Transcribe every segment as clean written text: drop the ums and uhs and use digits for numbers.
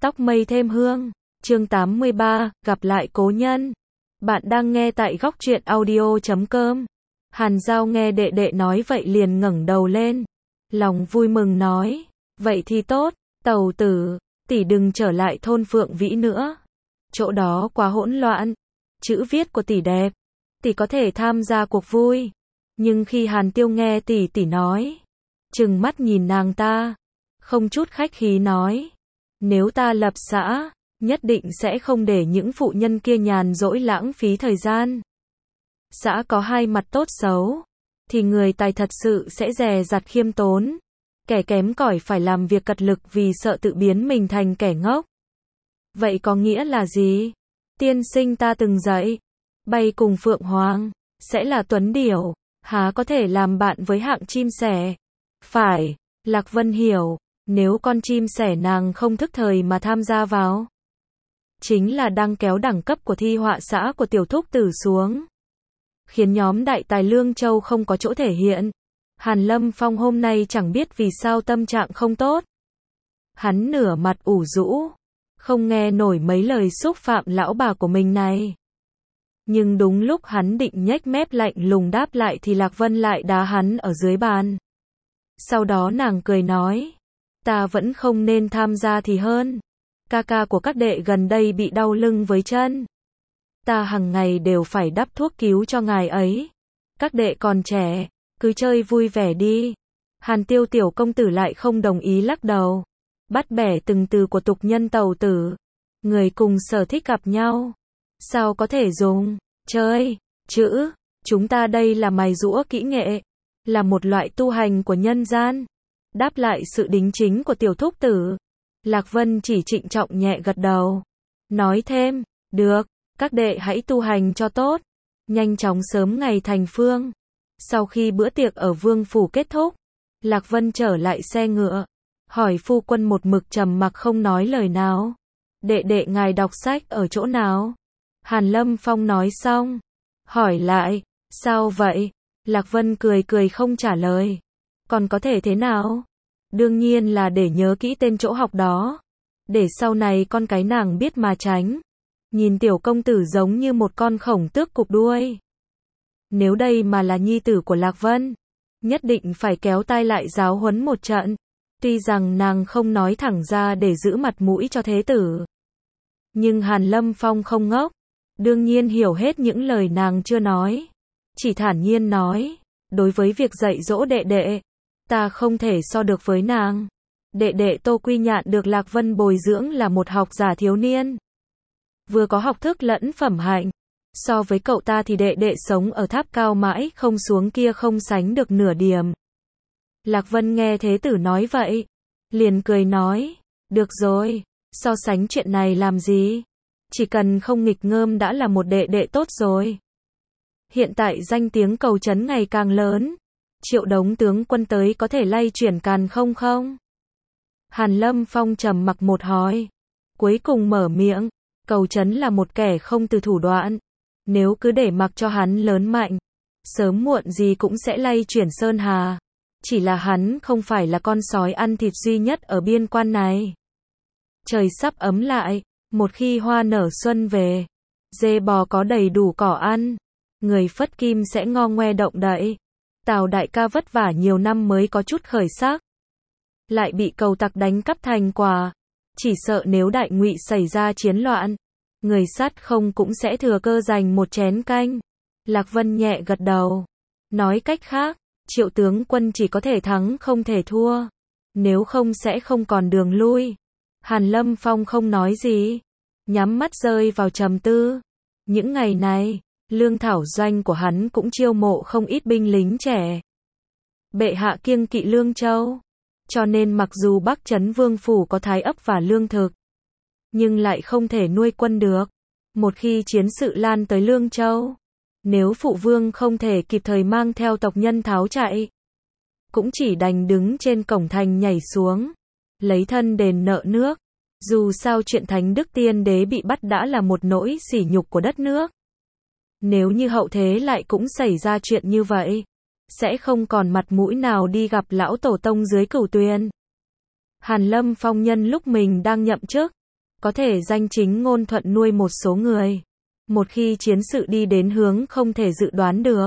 Tóc mây thêm hương. Chương 83, gặp lại cố nhân. Bạn đang nghe tại góc truyện audio.com. Hàn Giao nghe đệ đệ nói vậy liền ngẩng đầu lên. Lòng vui mừng nói, vậy thì tốt, tàu tử, tỷ đừng trở lại thôn Phượng Vĩ nữa. Chỗ đó quá hỗn loạn. Chữ viết của tỷ đẹp. Tỷ có thể tham gia cuộc vui. Nhưng khi Hàn Tiêu nghe tỷ nói, trừng mắt nhìn nàng ta, không chút khách khí nói, nếu ta lập xã, nhất định sẽ không để những phụ nhân kia nhàn rỗi lãng phí thời gian. Xã có hai mặt tốt xấu, thì người tài thật sự sẽ dè dặt khiêm tốn, kẻ kém cỏi phải làm việc cật lực vì sợ tự biến mình thành kẻ ngốc. Vậy có nghĩa là gì? Tiên sinh ta từng dạy, bay cùng phượng hoàng, sẽ là tuấn điểu, há có thể làm bạn với hạng chim sẻ. Phải, Lạc Vân hiểu, nếu con chim sẻ nàng không thức thời mà tham gia vào, chính là đang kéo đẳng cấp của thi họa xã của tiểu thúc tử xuống, khiến nhóm đại tài Lương Châu không có chỗ thể hiện. Hàn Lâm Phong hôm nay chẳng biết vì sao tâm trạng không tốt. Hắn nửa mặt ủ rũ, không nghe nổi mấy lời xúc phạm lão bà của mình này. Nhưng đúng lúc hắn định nhếch mép lạnh lùng đáp lại thì Lạc Vân lại đá hắn ở dưới bàn. Sau đó nàng cười nói, ta vẫn không nên tham gia thì hơn. Ca ca của các đệ gần đây bị đau lưng với chân. Ta hàng ngày đều phải đắp thuốc cứu cho ngài ấy. Các đệ còn trẻ, cứ chơi vui vẻ đi. Hàn Tiêu tiểu công tử lại không đồng ý lắc đầu. Bắt bẻ từng từ của tục nhân tàu tử. Người cùng sở thích gặp nhau. Sao có thể dùng, chơi, chữ. Chúng ta đây là mài giũa kỹ nghệ. Là một loại tu hành của nhân gian. Đáp lại sự đính chính của tiểu thúc tử, Lạc Vân chỉ trịnh trọng nhẹ gật đầu. Nói thêm, được, các đệ hãy tu hành cho tốt. Nhanh chóng sớm ngày thành phương. Sau khi bữa tiệc ở Vương Phủ kết thúc, Lạc Vân trở lại xe ngựa. Hỏi phu quân một mực trầm mặc không nói lời nào. Đệ đệ ngài đọc sách ở chỗ nào? Hàn Lâm Phong nói xong. Hỏi lại, sao vậy? Lạc Vân cười cười không trả lời. Còn có thể thế nào? Đương nhiên là để nhớ kỹ tên chỗ học đó. Để sau này con cái nàng biết mà tránh. Nhìn tiểu công tử giống như một con khổng tước cụp đuôi. Nếu đây mà là nhi tử của Lạc Vân, nhất định phải kéo tai lại giáo huấn một trận. Tuy rằng nàng không nói thẳng ra để giữ mặt mũi cho thế tử. Nhưng Hàn Lâm Phong không ngốc. Đương nhiên hiểu hết những lời nàng chưa nói. Chỉ thản nhiên nói, đối với việc dạy dỗ đệ đệ, ta không thể so được với nàng. Đệ đệ Tô Quy Nhạn được Lạc Vân bồi dưỡng là một học giả thiếu niên. Vừa có học thức lẫn phẩm hạnh. So với cậu ta thì đệ đệ sống ở tháp cao mãi không xuống kia không sánh được nửa điểm. Lạc Vân nghe thế tử nói vậy, liền cười nói, được rồi, so sánh chuyện này làm gì? Chỉ cần không nghịch ngợm đã là một đệ đệ tốt rồi. Hiện tại danh tiếng Cầu Trấn ngày càng lớn. Triệu Đống tướng quân tới có thể lay chuyển Càn Khôn không? Hàn Lâm Phong trầm mặc một hồi. Cuối cùng mở miệng. Cầu Trấn là một kẻ không từ thủ đoạn. Nếu cứ để mặc cho hắn lớn mạnh, sớm muộn gì cũng sẽ lay chuyển Sơn Hà. Chỉ là hắn không phải là con sói ăn thịt duy nhất ở biên quan này. Trời sắp ấm lại. Một khi hoa nở xuân về, dê bò có đầy đủ cỏ ăn, người Phất Kim sẽ ngo ngoe động đậy. Tào đại ca vất vả nhiều năm mới có chút khởi sắc, lại bị cầu tặc đánh cắp thành quả. Chỉ sợ nếu Đại Ngụy xảy ra chiến loạn, người sát không cũng sẽ thừa cơ giành một chén canh. Lạc Vân nhẹ gật đầu. Nói cách khác, Triệu tướng quân chỉ có thể thắng không thể thua. Nếu không sẽ không còn đường lui. Hàn Lâm Phong không nói gì, nhắm mắt rơi vào trầm tư. Những ngày này, lương thảo doanh của hắn cũng chiêu mộ không ít binh lính trẻ. Bệ hạ kiêng kỵ Lương Châu, cho nên mặc dù Bắc Trấn Vương Phủ có thái ấp và lương thực, nhưng lại không thể nuôi quân được. Một khi chiến sự lan tới Lương Châu, nếu phụ vương không thể kịp thời mang theo tộc nhân tháo chạy, cũng chỉ đành đứng trên cổng thành nhảy xuống, lấy thân đền nợ nước. Dù sao chuyện Thánh Đức Tiên Đế bị bắt đã là một nỗi sỉ nhục của đất nước. Nếu như hậu thế lại cũng xảy ra chuyện như vậy, sẽ không còn mặt mũi nào đi gặp lão tổ tông dưới Cửu Tuyền. Hàn Lâm Phong nhân lúc mình đang nhậm chức, có thể danh chính ngôn thuận nuôi một số người. Một khi chiến sự đi đến hướng không thể dự đoán được,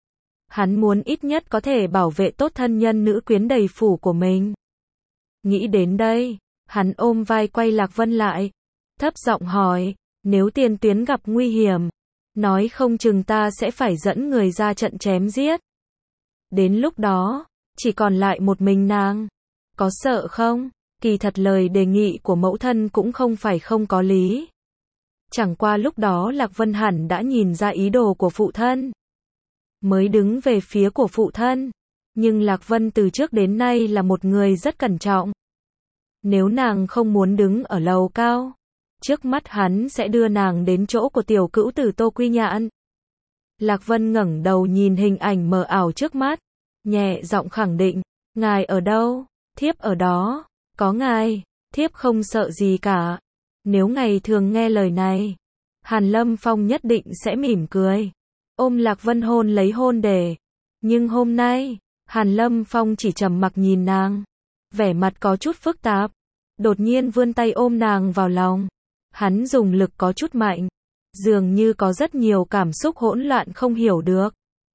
hắn muốn ít nhất có thể bảo vệ tốt thân nhân nữ quyến đầy phủ của mình. Nghĩ đến đây, hắn ôm vai quay Lạc Vân lại, thấp giọng hỏi, nếu tiền tuyến gặp nguy hiểm, nói không chừng ta sẽ phải dẫn người ra trận chém giết. Đến lúc đó, chỉ còn lại một mình nàng. Có sợ không? Kỳ thật lời đề nghị của mẫu thân cũng không phải không có lý. Chẳng qua lúc đó Lạc Vân hẳn đã nhìn ra ý đồ của phụ thân, mới đứng về phía của phụ thân. Nhưng Lạc Vân từ trước đến nay là một người rất cẩn trọng. Nếu nàng không muốn đứng ở lầu cao, trước mắt hắn sẽ đưa nàng đến chỗ của tiểu cữu tử Tô Quy Nhạn. Lạc Vân ngẩng đầu nhìn hình ảnh mờ ảo trước mắt, nhẹ giọng khẳng định, ngài ở đâu? Thiếp ở đó. Có ngài, thiếp không sợ gì cả. Nếu ngày thường nghe lời này, Hàn Lâm Phong nhất định sẽ mỉm cười, ôm Lạc Vân hôn lấy hôn để. Nhưng hôm nay, Hàn Lâm Phong chỉ trầm mặc nhìn nàng, vẻ mặt có chút phức tạp, đột nhiên vươn tay ôm nàng vào lòng. Hắn dùng lực có chút mạnh, dường như có rất nhiều cảm xúc hỗn loạn không hiểu được.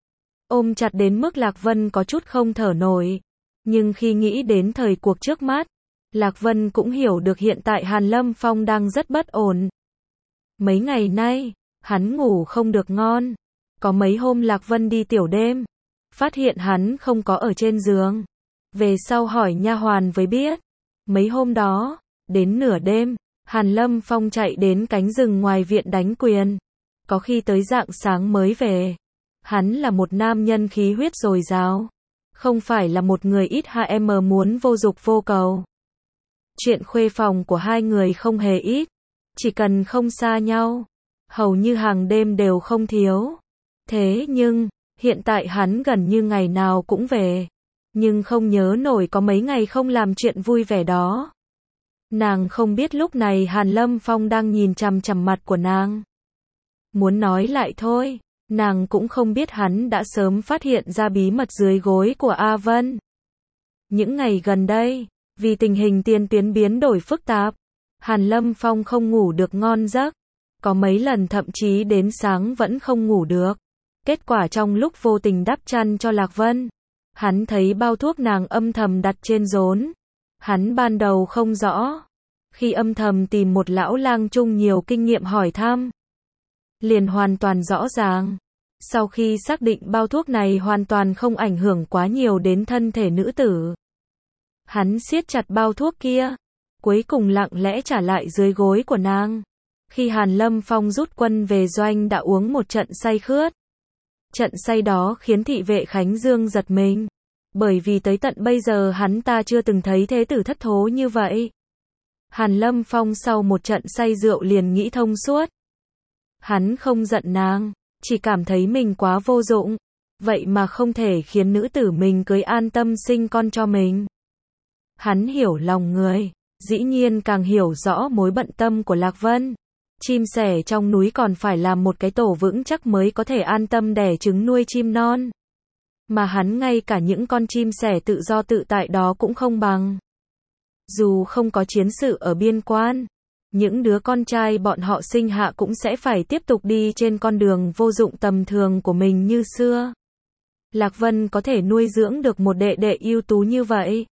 Ôm chặt đến mức Lạc Vân có chút không thở nổi. Nhưng khi nghĩ đến thời cuộc trước mắt, Lạc Vân cũng hiểu được hiện tại Hàn Lâm Phong đang rất bất ổn. Mấy ngày nay, hắn ngủ không được ngon. Có mấy hôm Lạc Vân đi tiểu đêm, phát hiện hắn không có ở trên giường. Về sau hỏi nha hoàn mới biết. Mấy hôm đó, đến nửa đêm, Hàn Lâm Phong chạy đến cánh rừng ngoài viện đánh quyền. Có khi tới rạng sáng mới về. Hắn là một nam nhân khí huyết dồi dào, không phải là một người ít HM muốn vô dục vô cầu. Chuyện khuê phòng của hai người không hề ít, chỉ cần không xa nhau, hầu như hàng đêm đều không thiếu. Thế nhưng, hiện tại hắn gần như ngày nào cũng về, nhưng không nhớ nổi có mấy ngày không làm chuyện vui vẻ đó. Nàng không biết lúc này Hàn Lâm Phong đang nhìn chằm chằm mặt của nàng. Muốn nói lại thôi, nàng cũng không biết hắn đã sớm phát hiện ra bí mật dưới gối của A Vân. Những ngày gần đây, vì tình hình tiền tuyến biến đổi phức tạp, Hàn Lâm Phong không ngủ được ngon giấc. Có mấy lần thậm chí đến sáng vẫn không ngủ được. Kết quả trong lúc vô tình đắp chăn cho Lạc Vân, hắn thấy bao thuốc nàng âm thầm đặt trên rốn. Hắn ban đầu không rõ. Khi âm thầm tìm một lão lang trung nhiều kinh nghiệm hỏi thăm, liền hoàn toàn rõ ràng. Sau khi xác định bao thuốc này hoàn toàn không ảnh hưởng quá nhiều đến thân thể nữ tử, hắn siết chặt bao thuốc kia, cuối cùng lặng lẽ trả lại dưới gối của nàng. Khi Hàn Lâm Phong rút quân về doanh đã uống một trận say khướt. Trận say đó khiến thị vệ Khánh Dương giật mình, bởi vì tới tận bây giờ hắn ta chưa từng thấy thế tử thất thố như vậy. Hàn Lâm Phong sau một trận say rượu liền nghĩ thông suốt. Hắn không giận nàng, chỉ cảm thấy mình quá vô dụng, vậy mà không thể khiến nữ tử mình cưới an tâm sinh con cho mình. Hắn hiểu lòng người, dĩ nhiên càng hiểu rõ mối bận tâm của Lạc Vân. Chim sẻ trong núi còn phải làm một cái tổ vững chắc mới có thể an tâm đẻ trứng nuôi chim non. Mà hắn ngay cả những con chim sẻ tự do tự tại đó cũng không bằng. Dù không có chiến sự ở biên quan, những đứa con trai bọn họ sinh hạ cũng sẽ phải tiếp tục đi trên con đường vô dụng tầm thường của mình như xưa. Lạc Vân có thể nuôi dưỡng được một đệ đệ ưu tú như vậy,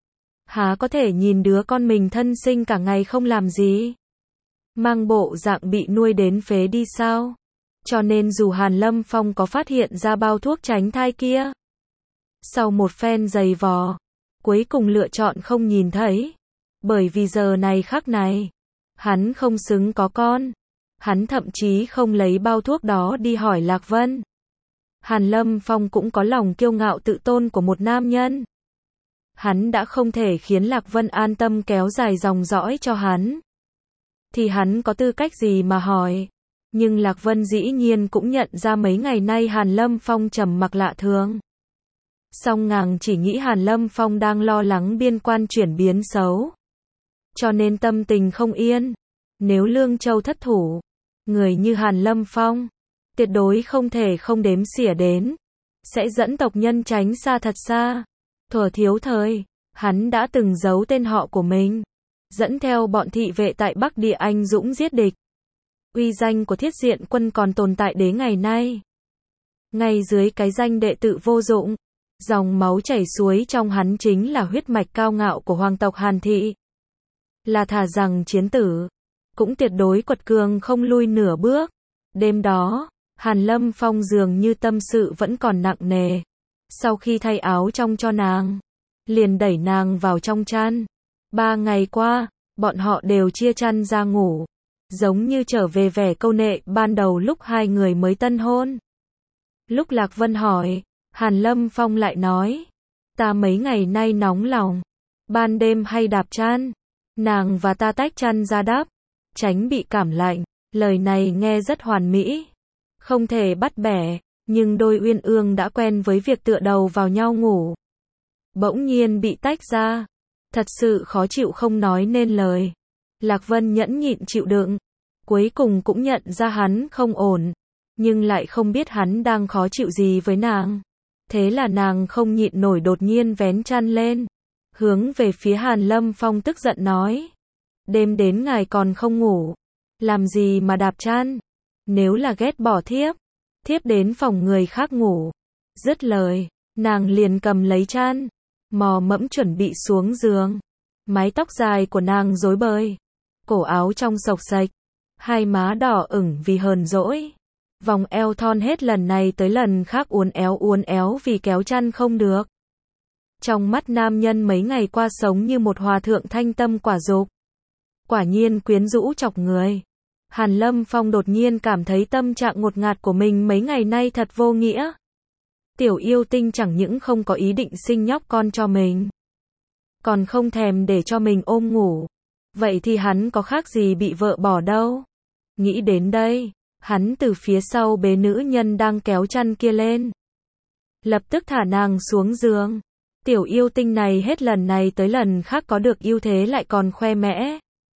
há có thể nhìn đứa con mình thân sinh cả ngày không làm gì, mang bộ dạng bị nuôi đến phế đi sao? Cho nên dù Hàn Lâm Phong có phát hiện ra bao thuốc tránh thai kia, sau một phen giày vò, cuối cùng lựa chọn không nhìn thấy. Bởi vì giờ này khắc này, hắn không xứng có con. Hắn thậm chí không lấy bao thuốc đó đi hỏi Lạc Vân. Hàn Lâm Phong cũng có lòng kiêu ngạo tự tôn của một nam nhân. Hắn đã không thể khiến Lạc Vân an tâm kéo dài dòng dõi cho hắn, thì hắn có tư cách gì mà hỏi. Nhưng Lạc Vân dĩ nhiên cũng nhận ra mấy ngày nay Hàn Lâm Phong trầm mặc lạ thường. Song nàng chỉ nghĩ Hàn Lâm Phong đang lo lắng biên quan chuyển biến xấu, cho nên tâm tình không yên. Nếu Lương Châu thất thủ, người như Hàn Lâm Phong tuyệt đối không thể không đếm xỉa đến, sẽ dẫn tộc nhân tránh xa thật xa. Thuở thiếu thời, hắn đã từng giấu tên họ của mình, dẫn theo bọn thị vệ tại Bắc Địa anh dũng giết địch. Uy danh của Thiết Diện Quân còn tồn tại đến ngày nay. Ngay dưới cái danh đệ tử vô dụng, dòng máu chảy xuôi trong hắn chính là huyết mạch cao ngạo của hoàng tộc Hàn Thị. Là thà rằng chiến tử, cũng tuyệt đối quật cường không lui nửa bước. Đêm đó, Hàn Lâm Phong dường như tâm sự vẫn còn nặng nề. Sau khi thay áo trong cho nàng, liền đẩy nàng vào trong chăn. 3 ngày qua, bọn họ đều chia chăn ra ngủ, giống như trở về vẻ câu nệ ban đầu lúc hai người mới tân hôn. Lúc Lạc Vân hỏi, Hàn Lâm Phong lại nói, ta mấy ngày nay nóng lòng, ban đêm hay đạp chăn, nàng và ta tách chăn ra đắp, tránh bị cảm lạnh. Lời này nghe rất hoàn mỹ, không thể bắt bẻ, nhưng đôi uyên ương đã quen với việc tựa đầu vào nhau ngủ. Bỗng nhiên bị tách ra, thật sự khó chịu không nói nên lời. Lạc Vân nhẫn nhịn chịu đựng, cuối cùng cũng nhận ra hắn không ổn, nhưng lại không biết hắn đang khó chịu gì với nàng. Thế là nàng không nhịn nổi đột nhiên vén chăn lên, hướng về phía Hàn Lâm Phong tức giận nói, đêm đến ngài còn không ngủ, làm gì mà đạp chăn, nếu là ghét bỏ thiếp, thiếp đến phòng người khác ngủ. Dứt lời, nàng liền cầm lấy chăn, mò mẫm chuẩn bị xuống giường. Mái tóc dài của nàng rối bời, cổ áo trong xộc xệch, hai má đỏ ửng vì hờn dỗi. Vòng eo thon hết lần này tới lần khác uốn éo vì kéo chăn không được. Trong mắt nam nhân mấy ngày qua sống như một hòa thượng thanh tâm quả dục. Quả nhiên quyến rũ chọc người. Hàn Lâm Phong đột nhiên cảm thấy tâm trạng ngột ngạt của mình mấy ngày nay thật vô nghĩa. Tiểu yêu tinh chẳng những không có ý định sinh nhóc con cho mình, còn không thèm để cho mình ôm ngủ. Vậy thì hắn có khác gì bị vợ bỏ đâu. Nghĩ đến đây, hắn từ phía sau bế nữ nhân đang kéo chăn kia lên, lập tức thả nàng xuống giường. Tiểu yêu tinh này hết lần này tới lần khác có được ưu thế lại còn khoe mẽ,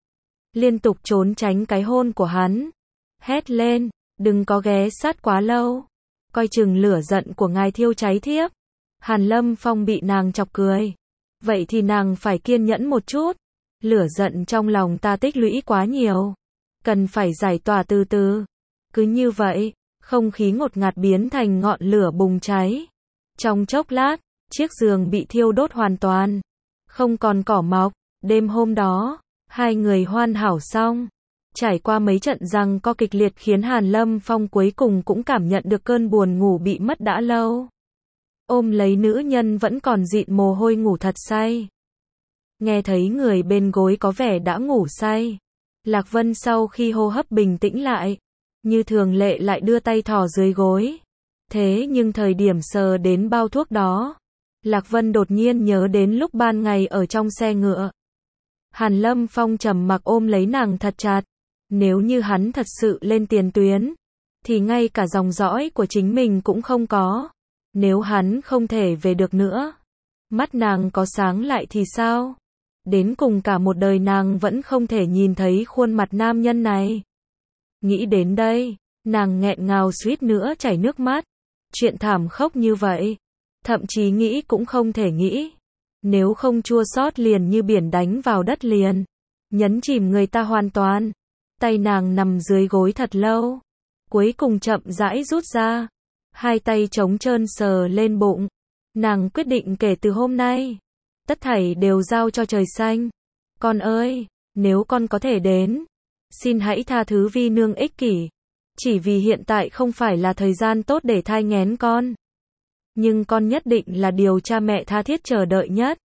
liên tục trốn tránh cái hôn của hắn. Hét lên, đừng có ghé sát quá lâu, coi chừng lửa giận của ngài thiêu cháy thiếp. Hàn Lâm Phong bị nàng chọc cười. Vậy thì nàng phải kiên nhẫn một chút. Lửa giận trong lòng ta tích lũy quá nhiều, cần phải giải tỏa từ từ. Cứ như vậy, không khí ngột ngạt biến thành ngọn lửa bùng cháy. Trong chốc lát, chiếc giường bị thiêu đốt hoàn toàn, không còn cỏ mọc. Đêm hôm đó, hai người hoàn hảo xong. Trải qua mấy trận giằng co kịch liệt khiến Hàn Lâm Phong cuối cùng cũng cảm nhận được cơn buồn ngủ bị mất đã lâu. Ôm lấy nữ nhân vẫn còn dịn mồ hôi ngủ thật say. Nghe thấy người bên gối có vẻ đã ngủ say, Lạc Vân sau khi hô hấp bình tĩnh lại, như thường lệ lại đưa tay thò dưới gối. Thế nhưng thời điểm sờ đến bao thuốc đó, Lạc Vân đột nhiên nhớ đến lúc ban ngày ở trong xe ngựa. Hàn Lâm Phong trầm mặc ôm lấy nàng thật chặt. Nếu như hắn thật sự lên tiền tuyến, thì ngay cả dòng dõi của chính mình cũng không có. Nếu hắn không thể về được nữa, mắt nàng có sáng lại thì sao? Đến cùng cả một đời nàng vẫn không thể nhìn thấy khuôn mặt nam nhân này. Nghĩ đến đây, nàng nghẹn ngào suýt nữa chảy nước mắt. Chuyện thảm khốc như vậy, thậm chí nghĩ cũng không thể nghĩ. Nếu không chua xót liền như biển đánh vào đất liền, nhấn chìm người ta hoàn toàn. Tay nàng nằm dưới gối thật lâu, cuối cùng chậm rãi rút ra, hai tay trống trơn sờ lên bụng. Nàng quyết định kể từ hôm nay, tất thảy đều giao cho trời xanh. Con ơi, nếu con có thể đến, xin hãy tha thứ vi nương ích kỷ, chỉ vì hiện tại không phải là thời gian tốt để thai nghén con. Nhưng con nhất định là điều cha mẹ tha thiết chờ đợi nhất.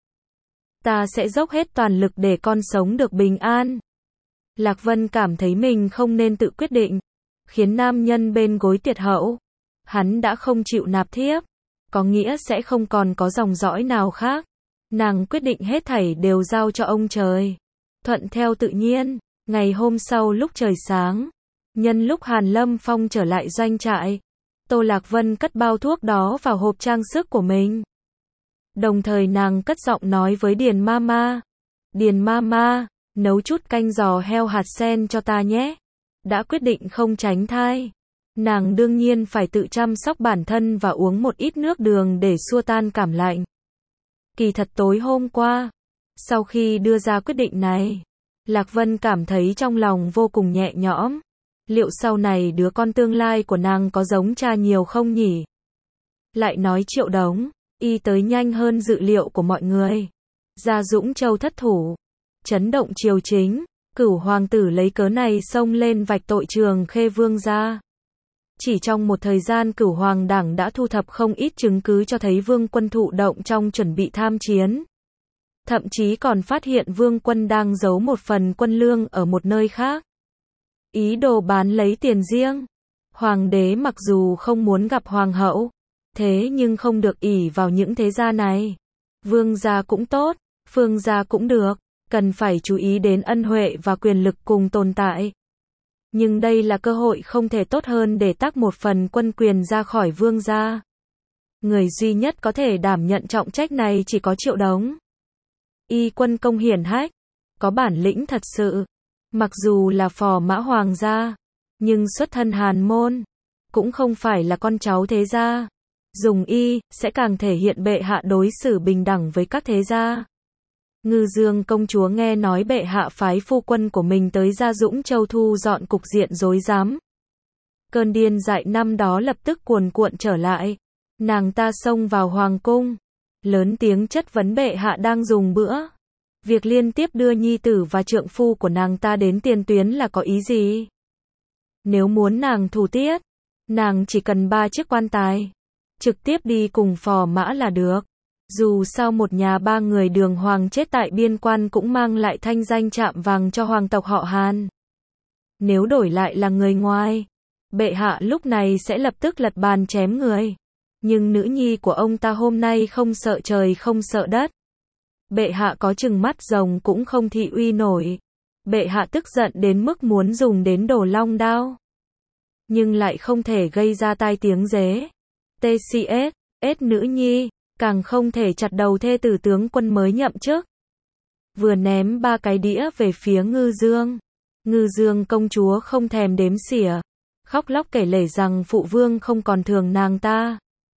Ta sẽ dốc hết toàn lực để con sống được bình an. Lạc Vân cảm thấy mình không nên tự quyết định, khiến nam nhân bên gối tiệt hậu. Hắn đã không chịu nạp thiếp, có nghĩa sẽ không còn có dòng dõi nào khác. Nàng quyết định hết thảy đều giao cho ông trời. Thuận theo tự nhiên, ngày hôm sau lúc trời sáng, nhân lúc Hàn Lâm Phong trở lại doanh trại, Tô Lạc Vân cất bao thuốc đó vào hộp trang sức của mình. Đồng thời nàng cất giọng nói với Điền Mama. Điền Mama, nấu chút canh giò heo hạt sen cho ta nhé. Đã quyết định không tránh thai, nàng đương nhiên phải tự chăm sóc bản thân và uống một ít nước đường để xua tan cảm lạnh. Kỳ thật tối hôm qua, sau khi đưa ra quyết định này, Lạc Vân cảm thấy trong lòng vô cùng nhẹ nhõm. Liệu sau này đứa con tương lai của nàng có giống cha nhiều không nhỉ? Lại nói Triệu Đống, y tới nhanh hơn dự liệu của mọi người. Gia Dũng Châu thất thủ, chấn động triều chính, Cửu hoàng tử lấy cớ này xông lên vạch tội Trường Khê vương gia. Chỉ trong một thời gian Cửu hoàng đảng đã thu thập không ít chứng cứ cho thấy Vương quân thụ động trong chuẩn bị tham chiến. Thậm chí còn phát hiện Vương quân đang giấu một phần quân lương ở một nơi khác. Ý đồ bán lấy tiền riêng. Hoàng đế mặc dù không muốn gặp hoàng hậu, thế nhưng không được ỷ vào những thế gia này. Vương gia cũng tốt, Phương gia cũng được, cần phải chú ý đến ân huệ và quyền lực cùng tồn tại. Nhưng đây là cơ hội không thể tốt hơn để tác một phần quân quyền ra khỏi Vương gia. Người duy nhất có thể đảm nhận trọng trách này chỉ có Triệu Đống. Y quân công hiển hách, có bản lĩnh thật sự. Mặc dù là phò mã hoàng gia, nhưng xuất thân hàn môn, cũng không phải là con cháu thế gia. Dùng y, sẽ càng thể hiện bệ hạ đối xử bình đẳng với các thế gia. Ngư Dương công chúa nghe nói bệ hạ phái phu quân của mình tới Gia Dũng Châu thu dọn cục diện rối rắm. Cơn điên dại năm đó lập tức cuồn cuộn trở lại. Nàng ta xông vào hoàng cung, lớn tiếng chất vấn bệ hạ đang dùng bữa. Việc liên tiếp đưa nhi tử và trượng phu của nàng ta đến tiền tuyến là có ý gì? Nếu muốn nàng thủ tiết, nàng chỉ cần 3 chiếc quan tài, trực tiếp đi cùng phò mã là được. Dù sao một nhà 3 người Đường Hoàng chết tại biên quan cũng mang lại thanh danh chạm vàng cho hoàng tộc họ Hàn. Nếu đổi lại là người ngoài, bệ hạ lúc này sẽ lập tức lật bàn chém người. Nhưng nữ nhi của ông ta hôm nay không sợ trời không sợ đất. Bệ hạ có chừng mắt rồng cũng không thị uy nổi. Bệ hạ tức giận đến mức muốn dùng đến Đồ Long đao. Nhưng lại không thể gây ra tai tiếng dế. TCS, nữ nhi, càng không thể chặt đầu thê tử tướng quân mới nhậm chức. Vừa ném 3 cái đĩa về phía Ngư Dương. Ngư Dương công chúa không thèm đếm xỉa, khóc lóc kể lể rằng phụ vương không còn thường nàng ta.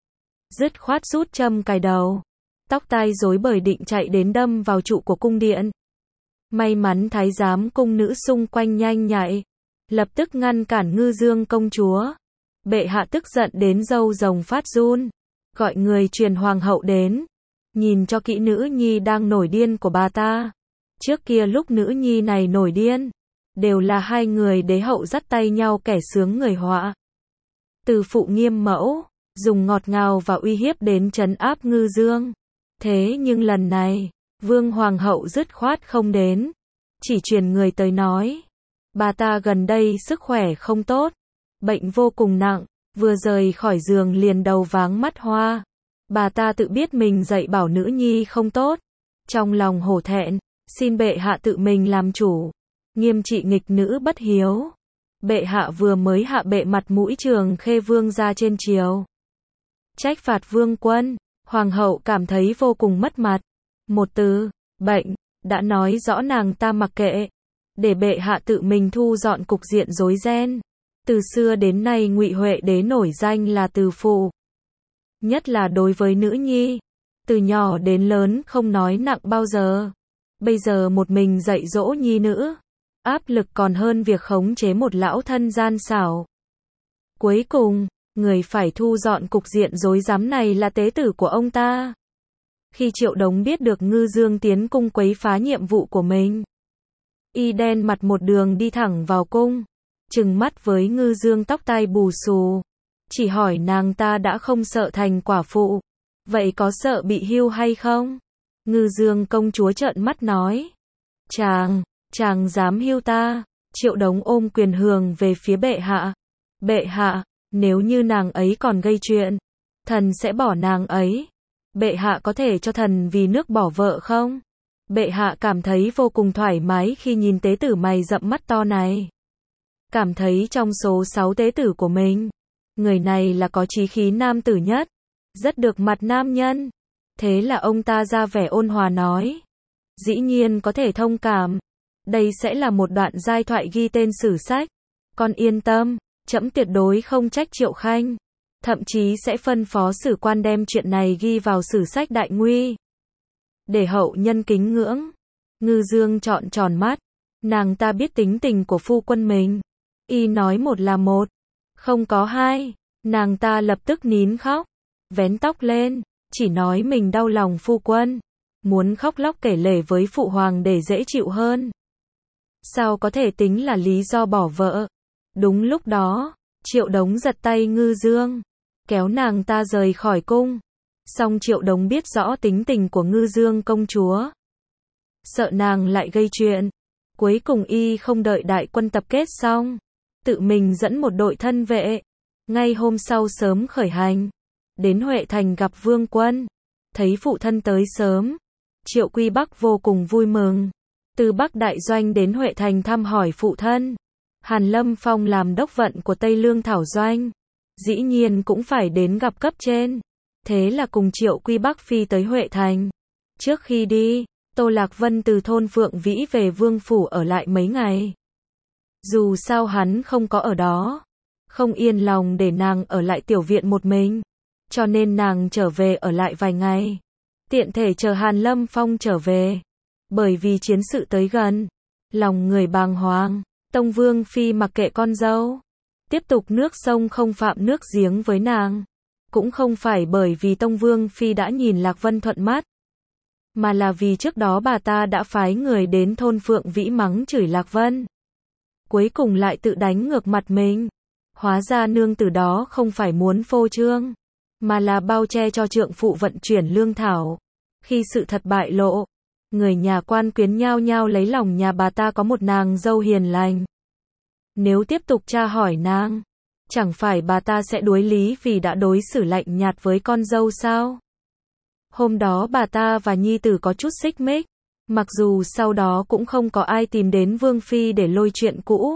Dứt khoát rút châm cài đầu, tóc tai rối bời định chạy đến đâm vào trụ của cung điện. May mắn thái giám cung nữ xung quanh nhanh nhạy, lập tức ngăn cản Ngư Dương công chúa. Bệ hạ tức giận đến râu rồng phát run, gọi người truyền hoàng hậu đến, nhìn cho kỹ nữ nhi đang nổi điên của bà ta. Trước kia lúc nữ nhi này nổi điên, đều là 2 người đế hậu dắt tay nhau kẻ sướng người họa. Từ phụ nghiêm mẫu, dùng ngọt ngào và uy hiếp đến trấn áp Ngư Dương. Thế nhưng lần này, Vương hoàng hậu dứt khoát không đến, chỉ truyền người tới nói, bà ta gần đây sức khỏe không tốt, bệnh vô cùng nặng, vừa rời khỏi giường liền đầu váng mắt hoa. Bà ta tự biết mình dạy bảo nữ nhi không tốt, trong lòng hổ thẹn, xin bệ hạ tự mình làm chủ, nghiêm trị nghịch nữ bất hiếu. Bệ hạ vừa mới hạ bệ mặt mũi Trường Khê vương ra trên triều, trách phạt vương quân. Hoàng hậu cảm thấy vô cùng mất mặt. Một từ, bệnh, đã nói rõ nàng ta mặc kệ, để bệ hạ tự mình thu dọn cục diện rối ren. Từ xưa đến nay Ngụy Huệ đế nổi danh là từ phụ. Nhất là đối với nữ nhi, từ nhỏ đến lớn không nói nặng bao giờ. Bây giờ một mình dạy dỗ nhi nữ, áp lực còn hơn việc khống chế một lão thân gian xảo. Cuối cùng, người phải thu dọn cục diện rối rắm này là tế tử của ông ta. Khi Triệu Đống biết được Ngư Dương tiến cung quấy phá nhiệm vụ của mình, y đen mặt một đường đi thẳng vào cung, trừng mắt với Ngư Dương tóc tai bù xù, chỉ hỏi nàng ta đã không sợ thành quả phụ, vậy có sợ bị hưu hay không? Ngư Dương công chúa trợn mắt nói, chàng dám hưu ta? Triệu Đống ôm quyền hường về phía bệ hạ. Bệ hạ, nếu như nàng ấy còn gây chuyện, thần sẽ bỏ nàng ấy. Bệ hạ có thể cho thần vì nước bỏ vợ không? Bệ hạ cảm thấy vô cùng thoải mái khi nhìn tế tử mày rậm mắt to này. Cảm thấy trong số 6 tế tử của mình, người này là có chí khí nam tử nhất, rất được mặt nam nhân. Thế là ông ta ra vẻ ôn hòa nói, dĩ nhiên có thể thông cảm, đây sẽ là một đoạn giai thoại ghi tên sử sách. Con yên tâm, trẫm tuyệt đối không trách Triệu Khanh, thậm chí sẽ phân phó sử quan đem chuyện này ghi vào sử sách đại nguy, để hậu nhân kính ngưỡng. Ngư Dương trọn tròn mắt, Nàng ta biết tính tình của phu quân mình. Y nói một là một, không có hai. Nàng ta lập tức nín khóc, vén tóc lên, chỉ nói mình đau lòng phu quân, muốn khóc lóc kể lể với phụ hoàng để dễ chịu hơn. Sao có thể tính là lý do bỏ vợ? Đúng lúc đó, Triệu Đống giật tay Ngư Dương, kéo nàng ta rời khỏi cung. Song Triệu Đống biết rõ tính tình của Ngư Dương công chúa, sợ nàng lại gây chuyện. Cuối cùng y không đợi đại quân tập kết xong, tự mình dẫn một đội thân vệ, ngay hôm sau sớm khởi hành, đến Huệ Thành gặp vương quân. Thấy phụ thân tới sớm, Triệu Quy Bắc vô cùng vui mừng. Từ Bắc Đại Doanh đến Huệ Thành thăm hỏi phụ thân. Hàn Lâm Phong làm đốc vận của Tây Lương Thảo Doanh, dĩ nhiên cũng phải đến gặp cấp trên. Thế là cùng Triệu Quy Bắc phi tới Huệ Thành. Trước khi đi, Tô Lạc Vân từ thôn Phượng Vĩ về vương phủ ở lại mấy ngày. Dù sao hắn không có ở đó, không yên lòng để nàng ở lại tiểu viện một mình, cho nên nàng trở về ở lại vài ngày, tiện thể chờ Hàn Lâm Phong trở về. Bởi vì chiến sự tới gần, lòng người bàng hoàng, Tông Vương phi mặc kệ con dâu, tiếp tục nước sông không phạm nước giếng với nàng. Cũng không phải bởi vì Tông Vương phi đã nhìn Lạc Vân thuận mắt, mà là vì trước đó bà ta đã phái người đến thôn Phượng Vĩ mắng chửi Lạc Vân, cuối cùng lại tự đánh ngược mặt mình. Hóa ra nương tử đó không phải muốn phô trương, mà là bao che cho trượng phụ vận chuyển lương thảo. Khi sự thật bại lộ, người nhà quan quyến nhao nhao lấy lòng nhà bà ta có một nàng dâu hiền lành. Nếu tiếp tục tra hỏi nàng, chẳng phải bà ta sẽ đuối lý vì đã đối xử lạnh nhạt với con dâu sao? Hôm đó bà ta và nhi tử có chút xích mích, mặc dù sau đó cũng không có ai tìm đến Vương Phi để lôi chuyện cũ.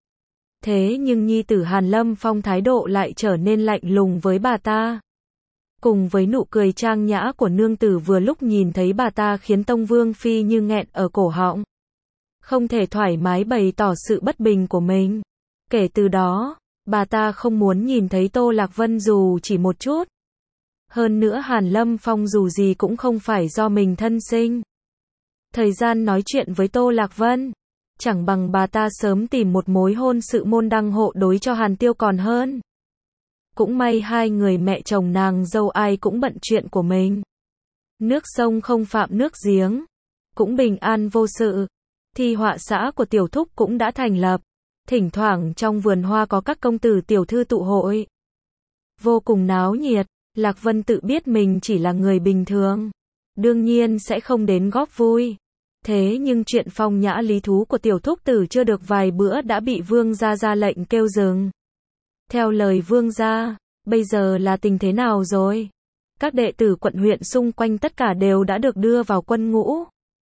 Thế nhưng nhi tử Hàn Lâm Phong thái độ lại trở nên lạnh lùng với bà ta. Cùng với nụ cười trang nhã của nương tử vừa lúc nhìn thấy bà ta khiến Tông Vương Phi như nghẹn ở cổ họng, không thể thoải mái bày tỏ sự bất bình của mình. Kể từ đó, bà ta không muốn nhìn thấy Tô Lạc Vân dù chỉ một chút. Hơn nữa Hàn Lâm Phong dù gì cũng không phải do mình thân sinh. Thời gian nói chuyện với Tô Lạc Vân, chẳng bằng bà ta sớm tìm một mối hôn sự môn đăng hộ đối cho Hàn Tiêu còn hơn. Cũng may hai người mẹ chồng nàng dâu ai cũng bận chuyện của mình. Nước sông không phạm nước giếng, cũng bình an vô sự. Thi họa xã của tiểu thúc cũng đã thành lập. Thỉnh thoảng trong vườn hoa có các công tử tiểu thư tụ hội, vô cùng náo nhiệt. Lạc Vân tự biết mình chỉ là người bình thường, đương nhiên sẽ không đến góp vui. Thế nhưng chuyện phong nhã lý thú của tiểu thúc tử chưa được vài bữa đã bị vương gia ra lệnh kêu dừng. Theo lời vương gia, bây giờ là tình thế nào rồi? Các đệ tử quận huyện xung quanh tất cả đều đã được đưa vào quân ngũ.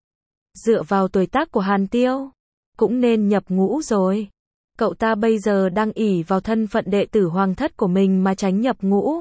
Dựa vào tuổi tác của Hàn Tiêu, cũng nên nhập ngũ rồi. Cậu ta bây giờ đang ỷ vào thân phận đệ tử hoàng thất của mình mà tránh nhập ngũ.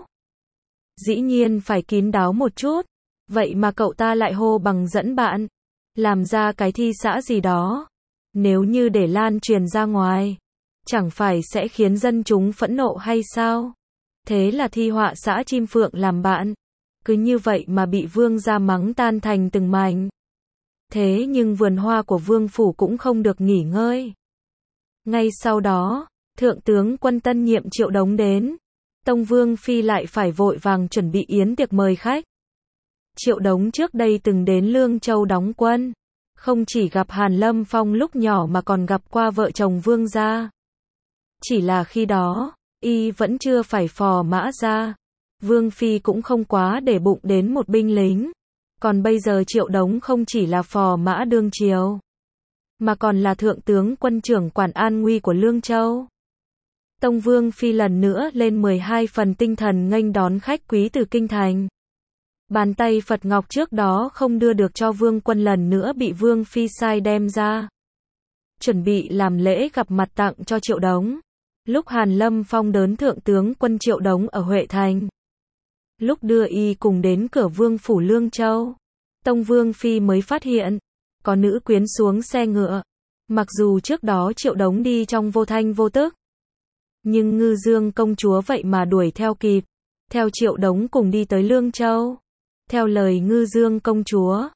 Dĩ nhiên phải kín đáo một chút. Vậy mà cậu ta lại hô bằng dẫn bạn, làm ra cái thi xã gì đó. Nếu như để lan truyền ra ngoài, chẳng phải sẽ khiến dân chúng phẫn nộ hay sao? Thế là thi họa xã chim phượng làm bạn. Cứ như vậy mà bị vương gia mắng tan thành từng mảnh. Thế nhưng vườn hoa của vương phủ cũng không được nghỉ ngơi. Ngay sau đó, thượng tướng quân tân nhiệm Triệu Đống đến. Tông Vương Phi lại phải vội vàng chuẩn bị yến tiệc mời khách. Triệu Đống trước đây từng đến Lương Châu đóng quân, không chỉ gặp Hàn Lâm Phong lúc nhỏ mà còn gặp qua vợ chồng vương gia. Chỉ là khi đó, y vẫn chưa phải phò mã gia. Vương Phi cũng không quá để bụng đến một binh lính. Còn bây giờ Triệu Đống không chỉ là phò mã đương triều, mà còn là thượng tướng quân trưởng quản an nguy của Lương Châu. Tông Vương Phi lần nữa lên 12 phần tinh thần nghênh đón khách quý từ kinh thành. Bàn tay Phật Ngọc trước đó không đưa được cho Vương Quân lần nữa bị Vương Phi sai đem ra. Chuẩn bị làm lễ gặp mặt tặng cho Triệu Đống. Lúc Hàn Lâm Phong đón thượng tướng quân Triệu Đống ở Huệ Thành. Lúc đưa y cùng đến cửa Vương phủ Lương Châu, Tông Vương Phi mới phát hiện, có nữ quyến xuống xe ngựa. Mặc dù trước đó Triệu Đống đi trong vô thanh vô tức, nhưng Ngư Dương công chúa vậy mà đuổi theo kịp, theo Triệu Đống cùng đi tới Lương Châu. Theo lời Ngư Dương công chúa,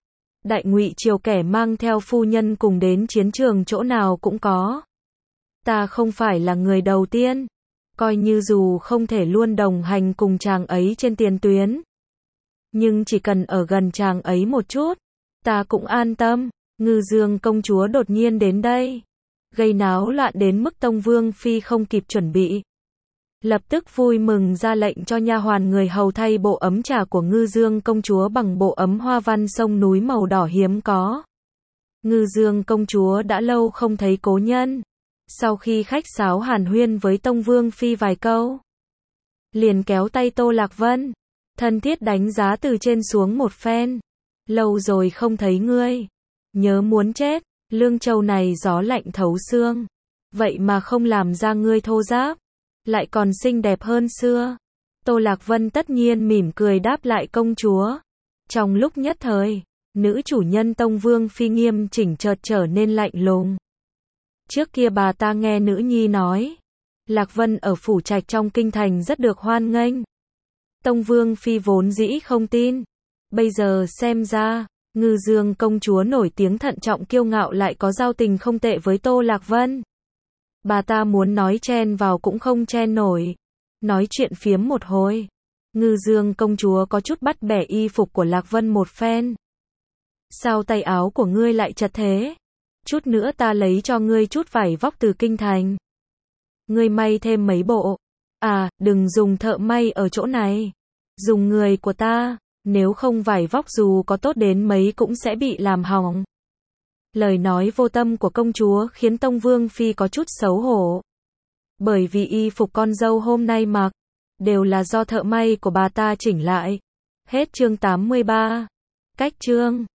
Đại Ngụy triều kẻ mang theo phu nhân cùng đến chiến trường chỗ nào cũng có. Ta không phải là người đầu tiên, coi như dù không thể luôn đồng hành cùng chàng ấy trên tiền tuyến, nhưng chỉ cần ở gần chàng ấy một chút, ta cũng an tâm. Ngư Dương công chúa đột nhiên đến đây, gây náo loạn đến mức Tông Vương phi không kịp chuẩn bị, lập tức vui mừng ra lệnh cho nha hoàn người hầu thay bộ ấm trà của Ngư Dương công chúa bằng bộ ấm hoa văn sông núi màu đỏ hiếm có. Ngư Dương công chúa đã lâu không thấy cố nhân, sau khi khách sáo hàn huyên với Tông Vương phi vài câu, liền kéo tay Tô Lạc Vân, thân thiết đánh giá từ trên xuống một phen. Lâu rồi không thấy ngươi, nhớ muốn chết, Lương Châu này gió lạnh thấu xương, vậy mà không làm ra ngươi thô ráp, lại còn xinh đẹp hơn xưa. Tô Lạc Vân tất nhiên mỉm cười đáp lại công chúa. Trong lúc nhất thời, nữ chủ nhân Tông Vương phi nghiêm chỉnh chợt trở nên lạnh lùng. Trước kia bà ta nghe nữ nhi nói, Lạc Vân ở phủ trạch trong kinh thành rất được hoan nghênh. Tông Vương phi vốn dĩ không tin, bây giờ xem ra, Ngư Dương công chúa nổi tiếng thận trọng kiêu ngạo lại có giao tình không tệ với Tô Lạc Vân. Bà ta muốn nói chen vào cũng không chen nổi. Nói chuyện phiếm một hồi, Ngư Dương công chúa có chút bắt bẻ y phục của Lạc Vân một phen. Sao tay áo của ngươi lại chật thế? Chút nữa ta lấy cho ngươi chút vải vóc từ kinh thành. Ngươi may thêm mấy bộ. À, đừng dùng thợ may ở chỗ này. Dùng người của ta, nếu không vải vóc dù có tốt đến mấy cũng sẽ bị làm hỏng. Lời nói vô tâm của công chúa khiến Tông Vương phi có chút xấu hổ. Bởi vì y phục con dâu hôm nay mặc, đều là do thợ may của bà ta chỉnh lại. Hết chương 83. Cách chương